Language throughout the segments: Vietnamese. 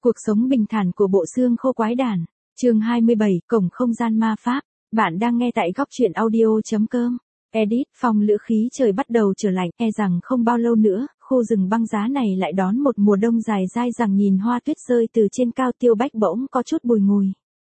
Cuộc sống bình thản của bộ xương khô quái đản. Chương 27, cổng không gian ma pháp. Bạn đang nghe tại góc truyện audio.com. Edit, phong lữ khí trời bắt đầu trở lạnh, e rằng không bao lâu nữa, khu rừng băng giá này lại đón một mùa đông dài dai dẳng. Nhìn hoa tuyết rơi từ trên cao, Tiêu Bách bỗng có chút bùi ngùi.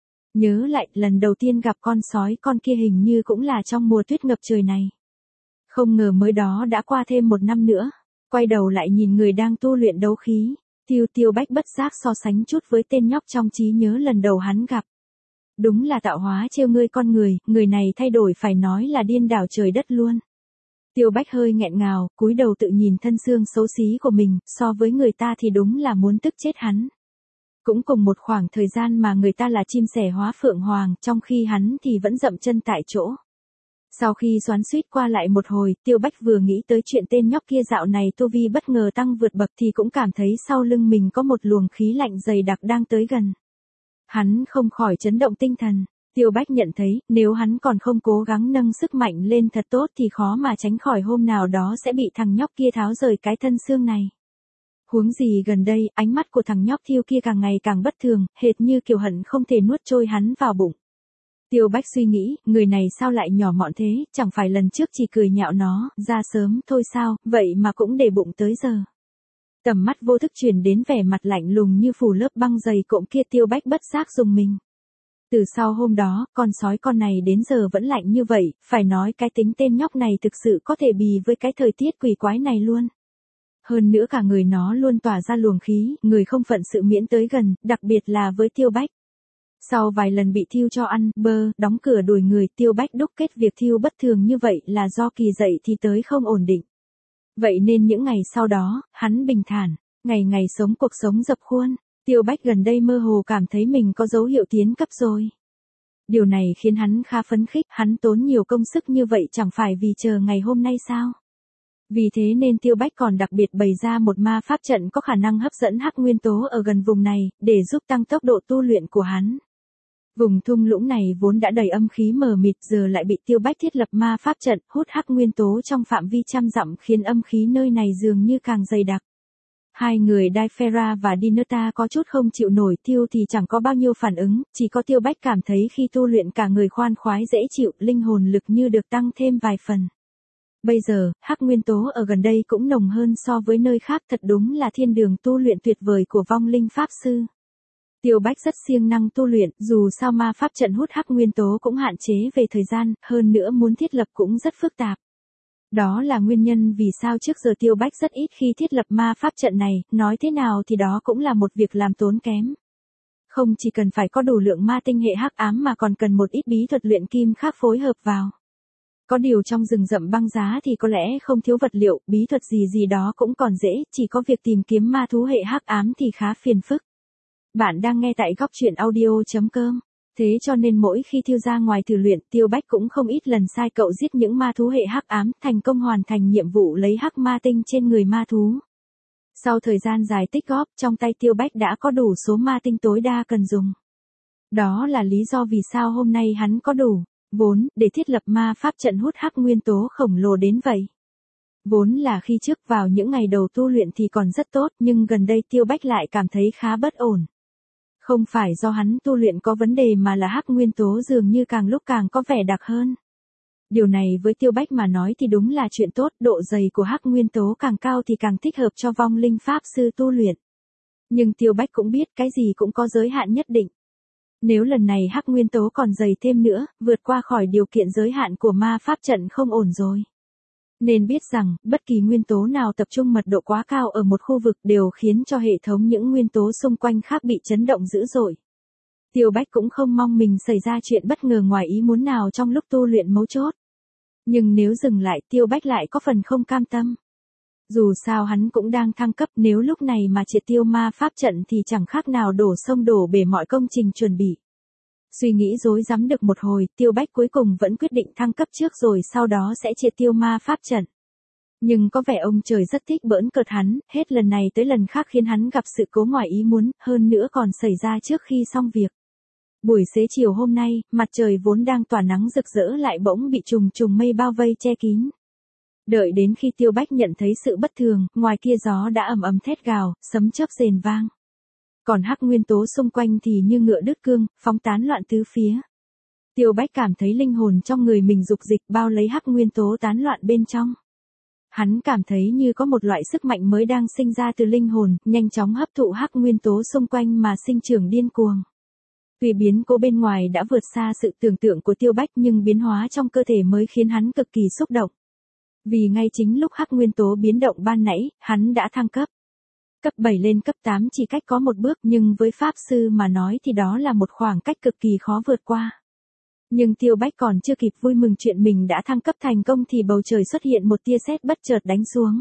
Nhớ lại, lần đầu tiên gặp con sói con kia hình như cũng là trong mùa tuyết ngập trời này. Không ngờ mới đó đã qua thêm một năm nữa. Quay đầu lại nhìn người đang tu luyện đấu khí. Tiêu Bách bất giác so sánh chút với tên nhóc trong trí nhớ lần đầu hắn gặp. Đúng là tạo hóa trêu ngươi con người này thay đổi phải nói là điên đảo trời đất luôn. Tiêu Bách hơi nghẹn ngào, cúi đầu tự nhìn thân xương xấu xí của mình, so với người ta thì đúng là muốn tức chết hắn. Cũng cùng một khoảng thời gian mà người ta là chim sẻ hóa phượng hoàng, trong khi hắn thì vẫn dậm chân tại chỗ. Sau khi xoắn xuýt qua lại một hồi, Tiêu Bách vừa nghĩ tới chuyện tên nhóc kia dạo này tu vi bất ngờ tăng vượt bậc thì cũng cảm thấy sau lưng mình có một luồng khí lạnh dày đặc đang tới gần. Hắn không khỏi chấn động tinh thần. Tiêu Bách nhận thấy, nếu hắn còn không cố gắng nâng sức mạnh lên thật tốt thì khó mà tránh khỏi hôm nào đó sẽ bị thằng nhóc kia tháo rời cái thân xương này. Huống gì gần đây, ánh mắt của thằng nhóc Thiêu kia càng ngày càng bất thường, hệt như kiểu hận không thể nuốt trôi hắn vào bụng. Tiêu Bách suy nghĩ, người này sao lại nhỏ mọn thế, chẳng phải lần trước chỉ cười nhạo nó, ra sớm thôi sao, vậy mà cũng để bụng tới giờ. Tầm mắt vô thức chuyển đến vẻ mặt lạnh lùng như phủ lớp băng dày cộm kia, Tiêu Bách bất giác rùng mình. Từ sau hôm đó, con sói con này đến giờ vẫn lạnh như vậy, phải nói cái tính tên nhóc này thực sự có thể bì với cái thời tiết quỷ quái này luôn. Hơn nữa cả người nó luôn tỏa ra luồng khí, người không phận sự miễn tới gần, đặc biệt là với Tiêu Bách. Sau vài lần bị Thiêu cho ăn, đóng cửa đuổi người, Tiêu Bách đúc kết việc Thiêu bất thường như vậy là do kỳ dậy thì tới không ổn định. Vậy nên những ngày sau đó, hắn bình thản, ngày ngày sống cuộc sống dập khuôn. Tiêu Bách gần đây mơ hồ cảm thấy mình có dấu hiệu tiến cấp rồi. Điều này khiến hắn khá phấn khích, hắn tốn nhiều công sức như vậy chẳng phải vì chờ ngày hôm nay sao? Vì thế nên Tiêu Bách còn đặc biệt bày ra một ma pháp trận có khả năng hấp dẫn hắc nguyên tố ở gần vùng này, để giúp tăng tốc độ tu luyện của hắn. Vùng thung lũng này vốn đã đầy âm khí mờ mịt, giờ lại bị Tiêu Bách thiết lập ma pháp trận hút hắc nguyên tố trong phạm vi trăm dặm, khiến âm khí nơi này dường như càng dày đặc. Hai người Daifera và Dinerta có chút không chịu nổi, Thiêu thì chẳng có bao nhiêu phản ứng, chỉ có Tiêu Bách cảm thấy khi tu luyện cả người khoan khoái dễ chịu, linh hồn lực như được tăng thêm vài phần. Bây giờ, hắc nguyên tố ở gần đây cũng nồng hơn so với nơi khác, thật đúng là thiên đường tu luyện tuyệt vời của vong linh pháp sư. Tiêu Bách rất siêng năng tu luyện, dù sao ma pháp trận hút hắc nguyên tố cũng hạn chế về thời gian, hơn nữa muốn thiết lập cũng rất phức tạp. Đó là nguyên nhân vì sao trước giờ Tiêu Bách rất ít khi thiết lập ma pháp trận này, nói thế nào thì đó cũng là một việc làm tốn kém. Không chỉ cần phải có đủ lượng ma tinh hệ hắc ám mà còn cần một ít bí thuật luyện kim khác phối hợp vào. Có điều trong rừng rậm băng giá thì có lẽ không thiếu vật liệu, bí thuật gì đó cũng còn dễ, chỉ có việc tìm kiếm ma thú hệ hắc ám thì khá phiền phức. Bạn đang nghe tại góc truyện audio.com. Thế cho nên mỗi khi Thiêu ra ngoài thử luyện, Tiêu Bách cũng không ít lần sai cậu giết những ma thú hệ hắc ám, thành công hoàn thành nhiệm vụ lấy hắc ma tinh trên người ma thú. Sau thời gian dài tích góp, trong tay Tiêu Bách đã có đủ số ma tinh tối đa cần dùng. Đó là lý do vì sao hôm nay hắn có đủ vốn để thiết lập ma pháp trận hút hắc nguyên tố khổng lồ đến vậy. Vốn là khi trước vào những ngày đầu tu luyện thì còn rất tốt, nhưng gần đây Tiêu Bách lại cảm thấy khá bất ổn. Không phải do hắn tu luyện có vấn đề mà là hắc nguyên tố dường như càng lúc càng có vẻ đặc hơn. Điều này với Tiêu Bách mà nói thì đúng là chuyện tốt, độ dày của hắc nguyên tố càng cao thì càng thích hợp cho vong linh pháp sư tu luyện. Nhưng Tiêu Bách cũng biết cái gì cũng có giới hạn nhất định. Nếu lần này hắc nguyên tố còn dày thêm nữa, vượt qua khỏi điều kiện giới hạn của ma pháp trận không ổn rồi. Nên biết rằng, bất kỳ nguyên tố nào tập trung mật độ quá cao ở một khu vực đều khiến cho hệ thống những nguyên tố xung quanh khác bị chấn động dữ dội. Tiêu Bách cũng không mong mình xảy ra chuyện bất ngờ ngoài ý muốn nào trong lúc tu luyện mấu chốt. Nhưng nếu dừng lại, Tiêu Bách lại có phần không cam tâm. Dù sao hắn cũng đang thăng cấp, nếu lúc này mà triệt tiêu ma pháp trận thì chẳng khác nào đổ sông đổ bể mọi công trình chuẩn bị. Suy nghĩ rối rắm được một hồi, Tiêu Bách cuối cùng vẫn quyết định thăng cấp trước rồi sau đó sẽ triệt tiêu ma pháp trận. Nhưng có vẻ ông trời rất thích bỡn cợt hắn, hết lần này tới lần khác khiến hắn gặp sự cố ngoài ý muốn, hơn nữa còn xảy ra trước khi xong việc. Buổi xế chiều hôm nay, mặt trời vốn đang tỏa nắng rực rỡ lại bỗng bị trùng trùng mây bao vây che kín. Đợi đến khi Tiêu Bách nhận thấy sự bất thường, ngoài kia gió đã ầm ầm thét gào, sấm chớp rền vang. Còn hắc nguyên tố xung quanh thì như ngựa đứt cương, phóng tán loạn tứ phía. Tiêu Bách cảm thấy linh hồn trong người mình dục dịch bao lấy hắc nguyên tố tán loạn bên trong. Hắn cảm thấy như có một loại sức mạnh mới đang sinh ra từ linh hồn, nhanh chóng hấp thụ hắc nguyên tố xung quanh mà sinh trưởng điên cuồng. Tuy biến cố bên ngoài đã vượt xa sự tưởng tượng của Tiêu Bách nhưng biến hóa trong cơ thể mới khiến hắn cực kỳ xúc động. Vì ngay chính lúc hắc nguyên tố biến động ban nãy, hắn đã thăng cấp. Cấp 7 lên cấp 8 chỉ cách có một bước nhưng với Pháp Sư mà nói thì đó là một khoảng cách cực kỳ khó vượt qua. Nhưng Tiêu Bách còn chưa kịp vui mừng chuyện mình đã thăng cấp thành công thì bầu trời xuất hiện một tia sét bất chợt đánh xuống.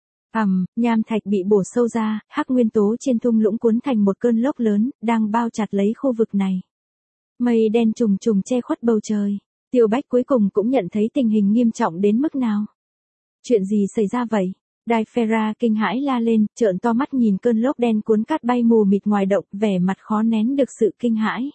Nham thạch bị bổ sâu ra, hắc nguyên tố trên thung lũng cuốn thành một cơn lốc lớn, đang bao chặt lấy khu vực này. Mây đen trùng trùng che khuất bầu trời. Tiêu Bách cuối cùng cũng nhận thấy tình hình nghiêm trọng đến mức nào. Chuyện gì xảy ra vậy? Daifera kinh hãi la lên, trợn to mắt nhìn cơn lốc đen cuốn cát bay mù mịt ngoài động, vẻ mặt khó nén được sự kinh hãi.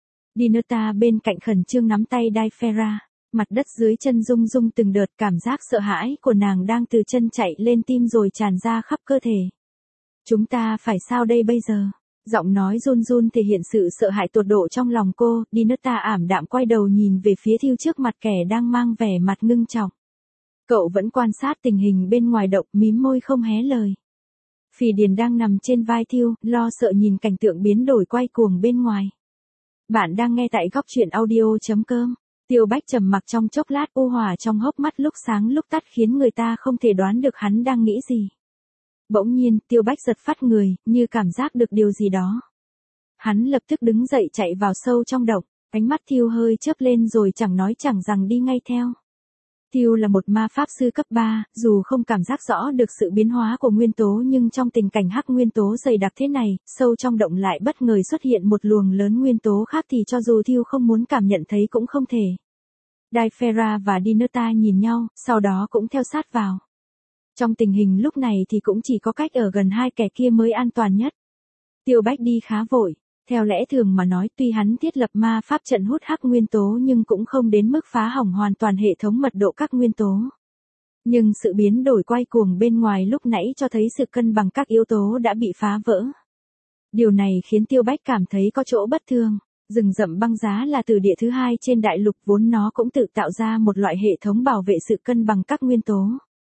Dinata bên cạnh khẩn trương nắm tay Daifera, mặt đất dưới chân rung rung từng đợt, cảm giác sợ hãi của nàng đang từ chân chạy lên tim rồi tràn ra khắp cơ thể. Chúng ta phải sao đây bây giờ? Giọng nói run run thể hiện sự sợ hãi tột độ trong lòng cô. Dinata ảm đạm quay đầu nhìn về phía Thiêu trước mặt kẻ đang mang vẻ mặt ngưng trọng. Cậu vẫn quan sát tình hình bên ngoài động, mím môi không hé lời. Phỉ Điền đang nằm trên vai Thiêu, lo sợ nhìn cảnh tượng biến đổi quay cuồng bên ngoài. Bạn đang nghe tại góc truyện audio.com. Tiêu Bách trầm mặc trong chốc lát, u hỏa trong hốc mắt lúc sáng lúc tắt khiến người ta không thể đoán được hắn đang nghĩ gì. Bỗng nhiên, Tiêu Bách giật phát người, như cảm giác được điều gì đó. Hắn lập tức đứng dậy chạy vào sâu trong động, ánh mắt Thiêu hơi chớp lên rồi chẳng nói chẳng rằng đi ngay theo. Thiêu là một ma pháp sư cấp 3, dù không cảm giác rõ được sự biến hóa của nguyên tố nhưng trong tình cảnh hắc nguyên tố dày đặc thế này, sâu trong động lại bất ngờ xuất hiện một luồng lớn nguyên tố khác thì cho dù Thiêu không muốn cảm nhận thấy cũng không thể. Daifera và Dinata nhìn nhau, sau đó cũng theo sát vào. Trong tình hình lúc này thì cũng chỉ có cách ở gần hai kẻ kia mới an toàn nhất. Tiêu Bách đi khá vội. Theo lẽ thường mà nói tuy hắn thiết lập ma pháp trận hút hắc nguyên tố nhưng cũng không đến mức phá hỏng hoàn toàn hệ thống mật độ các nguyên tố. Nhưng sự biến đổi quay cuồng bên ngoài lúc nãy cho thấy sự cân bằng các yếu tố đã bị phá vỡ. Điều này khiến Tiêu Bách cảm thấy có chỗ bất thường. Rừng rậm băng giá là từ địa thứ hai trên đại lục, vốn nó cũng tự tạo ra một loại hệ thống bảo vệ sự cân bằng các nguyên tố.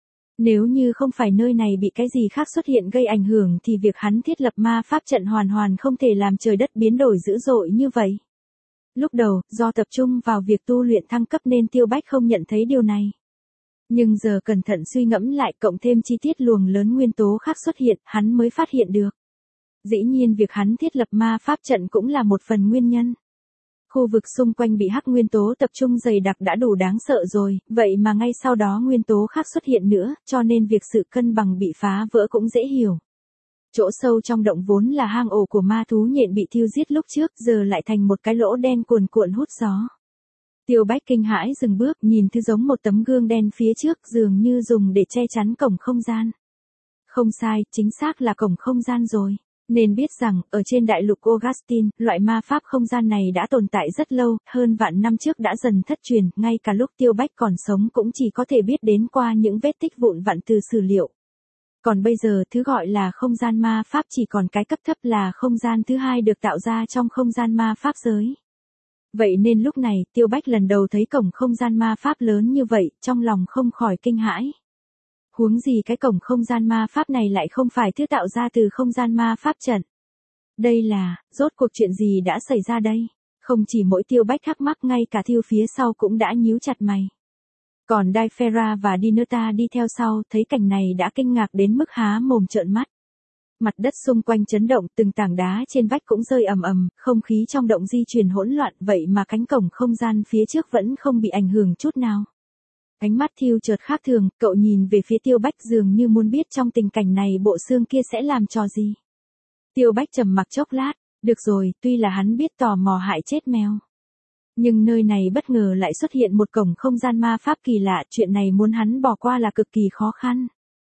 Nếu như không phải nơi này bị cái gì khác xuất hiện gây ảnh hưởng thì việc hắn thiết lập ma pháp trận hoàn hoàn không thể làm trời đất biến đổi dữ dội như vậy. Lúc đầu, do tập trung vào việc tu luyện thăng cấp nên Tiêu Bách không nhận thấy điều này. Nhưng giờ cẩn thận suy ngẫm lại cộng thêm chi tiết luồng lớn nguyên tố khác xuất hiện, hắn mới phát hiện được. Dĩ nhiên việc hắn thiết lập ma pháp trận cũng là một phần nguyên nhân. Khu vực xung quanh bị hắc nguyên tố tập trung dày đặc đã đủ đáng sợ rồi, vậy mà ngay sau đó nguyên tố khác xuất hiện nữa, cho nên việc sự cân bằng bị phá vỡ cũng dễ hiểu. Chỗ sâu trong động vốn là hang ổ của ma thú nhện bị thiêu giết lúc trước, giờ lại thành một cái lỗ đen cuồn cuộn hút gió. Tiêu Bách kinh hãi dừng bước, nhìn thứ giống một tấm gương đen phía trước, dường như dùng để che chắn cổng không gian. Không sai, chính xác là cổng không gian rồi. Nên biết rằng, ở trên đại lục Augustin, loại ma pháp không gian này đã tồn tại rất lâu, hơn vạn năm trước đã dần thất truyền, ngay cả lúc Tiêu Bách còn sống cũng chỉ có thể biết đến qua những vết tích vụn vặn từ sử liệu. Còn bây giờ, thứ gọi là không gian ma pháp chỉ còn cái cấp thấp là không gian thứ hai được tạo ra trong không gian ma pháp giới. Vậy nên lúc này, Tiêu Bách lần đầu thấy cổng không gian ma pháp lớn như vậy, trong lòng không khỏi kinh hãi. Huống gì cái cổng không gian ma pháp này lại không phải thứ tạo ra từ không gian ma pháp trận. Đây là, rốt cuộc chuyện gì đã xảy ra đây? Không chỉ mỗi Tiêu Bách thắc mắc, ngay cả Thiêu phía sau cũng đã nhíu chặt mày. Còn Daifera và Dinata đi theo sau, thấy cảnh này đã kinh ngạc đến mức há mồm trợn mắt. Mặt đất xung quanh chấn động, từng tảng đá trên vách cũng rơi ầm ầm, không khí trong động di chuyển hỗn loạn, vậy mà cánh cổng không gian phía trước vẫn không bị ảnh hưởng chút nào. Ánh mắt Thiêu chợt khác thường, cậu nhìn về phía Tiêu Bách dường như muốn biết trong tình cảnh này bộ xương kia sẽ làm trò gì. Tiêu Bách trầm mặc chốc lát, được rồi, tuy là hắn biết tò mò hại chết mèo. Nhưng nơi này bất ngờ lại xuất hiện một cổng không gian ma pháp kỳ lạ, chuyện này muốn hắn bỏ qua là cực kỳ khó khăn.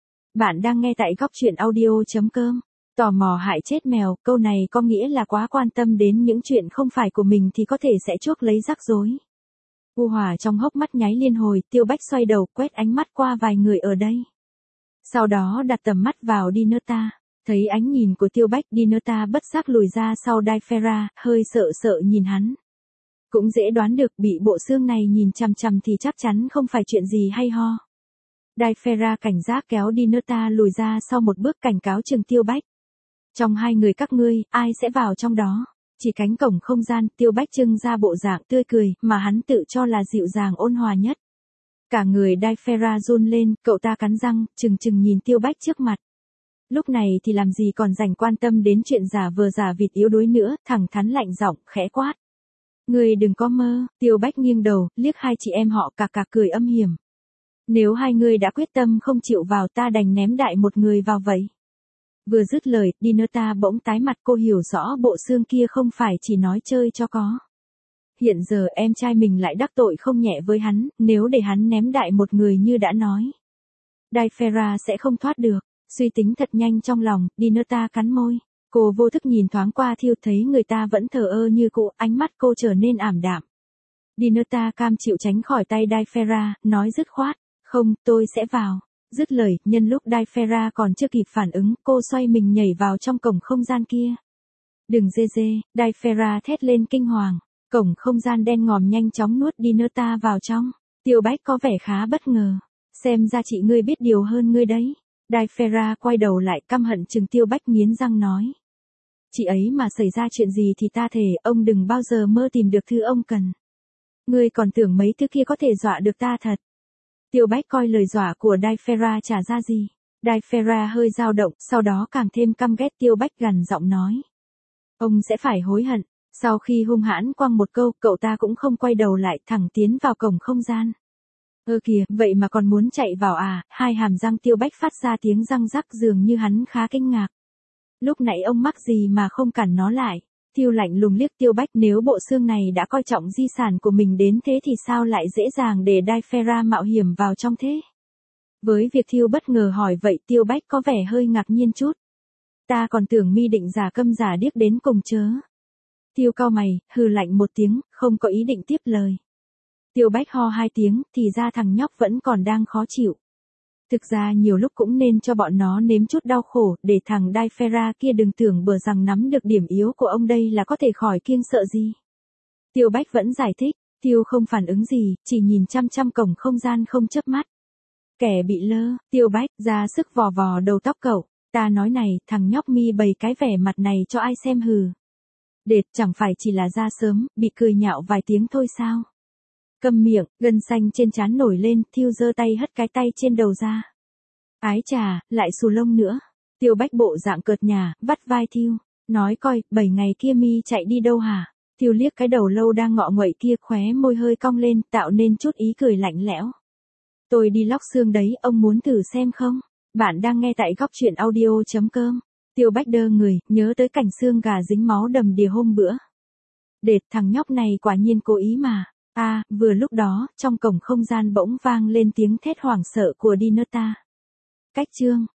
Bạn đang nghe tại góc truyện audio.com. Tò mò hại chết mèo, câu này có nghĩa là quá quan tâm đến những chuyện không phải của mình thì có thể sẽ chuốc lấy rắc rối. U hỏa trong hốc mắt nháy liên hồi, Tiêu Bách xoay đầu quét ánh mắt qua vài người ở đây. Sau đó đặt tầm mắt vào Dinata. Thấy ánh nhìn của Tiêu Bách, Dinata bất giác lùi ra sau Daifera, hơi sợ sợ nhìn hắn. Cũng dễ đoán được bị bộ xương này nhìn chằm chằm thì chắc chắn không phải chuyện gì hay ho. Daifera cảnh giác kéo Dinata lùi ra sau một bước, cảnh cáo chừng Tiêu Bách. Trong hai người các ngươi, ai sẽ vào trong đó? Chỉ cánh cổng không gian, Tiêu Bách trưng ra bộ dạng tươi cười mà hắn tự cho là dịu dàng ôn hòa nhất. Cả người Daifera run lên, cậu ta cắn răng, chừng nhìn Tiêu Bách trước mặt. Lúc này thì làm gì còn rảnh quan tâm đến chuyện giả vờ giả vịt yếu đuối nữa, thẳng thắn lạnh giọng, khẽ quát. Ngươi đừng có mơ. Tiêu Bách nghiêng đầu, liếc hai chị em họ cà cà cười âm hiểm. Nếu hai người đã quyết tâm không chịu vào, ta đành ném đại một người vào vậy. Vừa dứt lời, Dinata bỗng tái mặt, cô hiểu rõ bộ xương kia không phải chỉ nói chơi cho có. Hiện giờ em trai mình lại đắc tội không nhẹ với hắn, nếu để hắn ném đại một người như đã nói. Daifera sẽ không thoát được. Suy tính thật nhanh trong lòng, Dinata cắn môi. Cô vô thức nhìn thoáng qua Thiêu, thấy người ta vẫn thờ ơ như cũ, ánh mắt cô trở nên ảm đạm. Dinata cam chịu tránh khỏi tay Daifera, nói dứt khoát. Không, tôi sẽ vào. Dứt lời, nhân lúc Daifera còn chưa kịp phản ứng, cô xoay mình nhảy vào trong cổng không gian kia. Đừng dê dê, Daifera thét lên kinh hoàng. Cổng không gian đen ngòm nhanh chóng nuốt Dinata vào trong. Tiêu Bách có vẻ khá bất ngờ. Xem ra chị ngươi biết điều hơn ngươi đấy. Daifera quay đầu lại căm hận chừng Tiêu Bách, nghiến răng nói. Chị ấy mà xảy ra chuyện gì thì ta thề, ông đừng bao giờ mơ tìm được thứ ông cần. Ngươi còn tưởng mấy thứ kia có thể dọa được ta thật. Tiêu Bách coi lời dọa của Daifera chả ra gì. Daifera hơi dao động, sau đó càng thêm căm ghét Tiêu Bách, gằn giọng nói. Ông sẽ phải hối hận. Sau khi hung hãn quăng một câu, cậu ta cũng không quay đầu lại, thẳng tiến vào cổng không gian. Ơ kìa, vậy mà còn muốn chạy vào à? Hai hàm răng Tiêu Bách phát ra tiếng răng rắc, dường như hắn khá kinh ngạc. Lúc nãy ông mắc gì mà không cản nó lại? Thiêu lạnh lùng liếc Tiêu Bách, nếu bộ xương này đã coi trọng di sản của mình đến thế thì sao lại dễ dàng để Daifera mạo hiểm vào trong thế? Với việc Thiêu bất ngờ hỏi vậy, Tiêu Bách có vẻ hơi ngạc nhiên chút. Ta còn tưởng mi định giả câm giả điếc đến cùng chớ. Tiêu cau mày, hừ lạnh một tiếng, không có ý định tiếp lời. Tiêu Bách ho hai tiếng, thì ra thằng nhóc vẫn còn đang khó chịu. Thực ra nhiều lúc cũng nên cho bọn nó nếm chút đau khổ, để thằng Daifera kia đừng tưởng bừa rằng nắm được điểm yếu của ông đây là có thể khỏi kiêng sợ gì. Tiêu Bách vẫn giải thích, Tiêu không phản ứng gì, chỉ nhìn chăm chăm cổng không gian không chớp mắt. Kẻ bị lơ, Tiêu Bách ra sức vò vò đầu tóc cậu, ta nói này, thằng nhóc mi bày cái vẻ mặt này cho ai xem hừ. Đệt, chẳng phải chỉ là ra sớm, bị cười nhạo vài tiếng thôi sao? Câm miệng, gân xanh trên trán nổi lên, Thiêu giơ tay hất cái tay trên đầu ra. Ái chà, lại xù lông nữa. Tiêu Bách bộ dạng cợt nhả, vắt vai Thiêu, nói coi, 7 ngày kia mi chạy đi đâu hả? Thiêu liếc cái đầu lâu đang ngọ nguậy kia, khóe môi hơi cong lên, tạo nên chút ý cười lạnh lẽo. Tôi đi lóc xương đấy, ông muốn thử xem không? Bạn đang nghe tại góc truyện audio.com. Tiêu Bách đơ người, nhớ tới cảnh xương gà dính máu đầm đìa hôm bữa. Đệt, thằng nhóc này quả nhiên cố ý mà. Vừa lúc đó, trong cổng không gian bỗng vang lên tiếng thét hoảng sợ của Dinata. Cách chương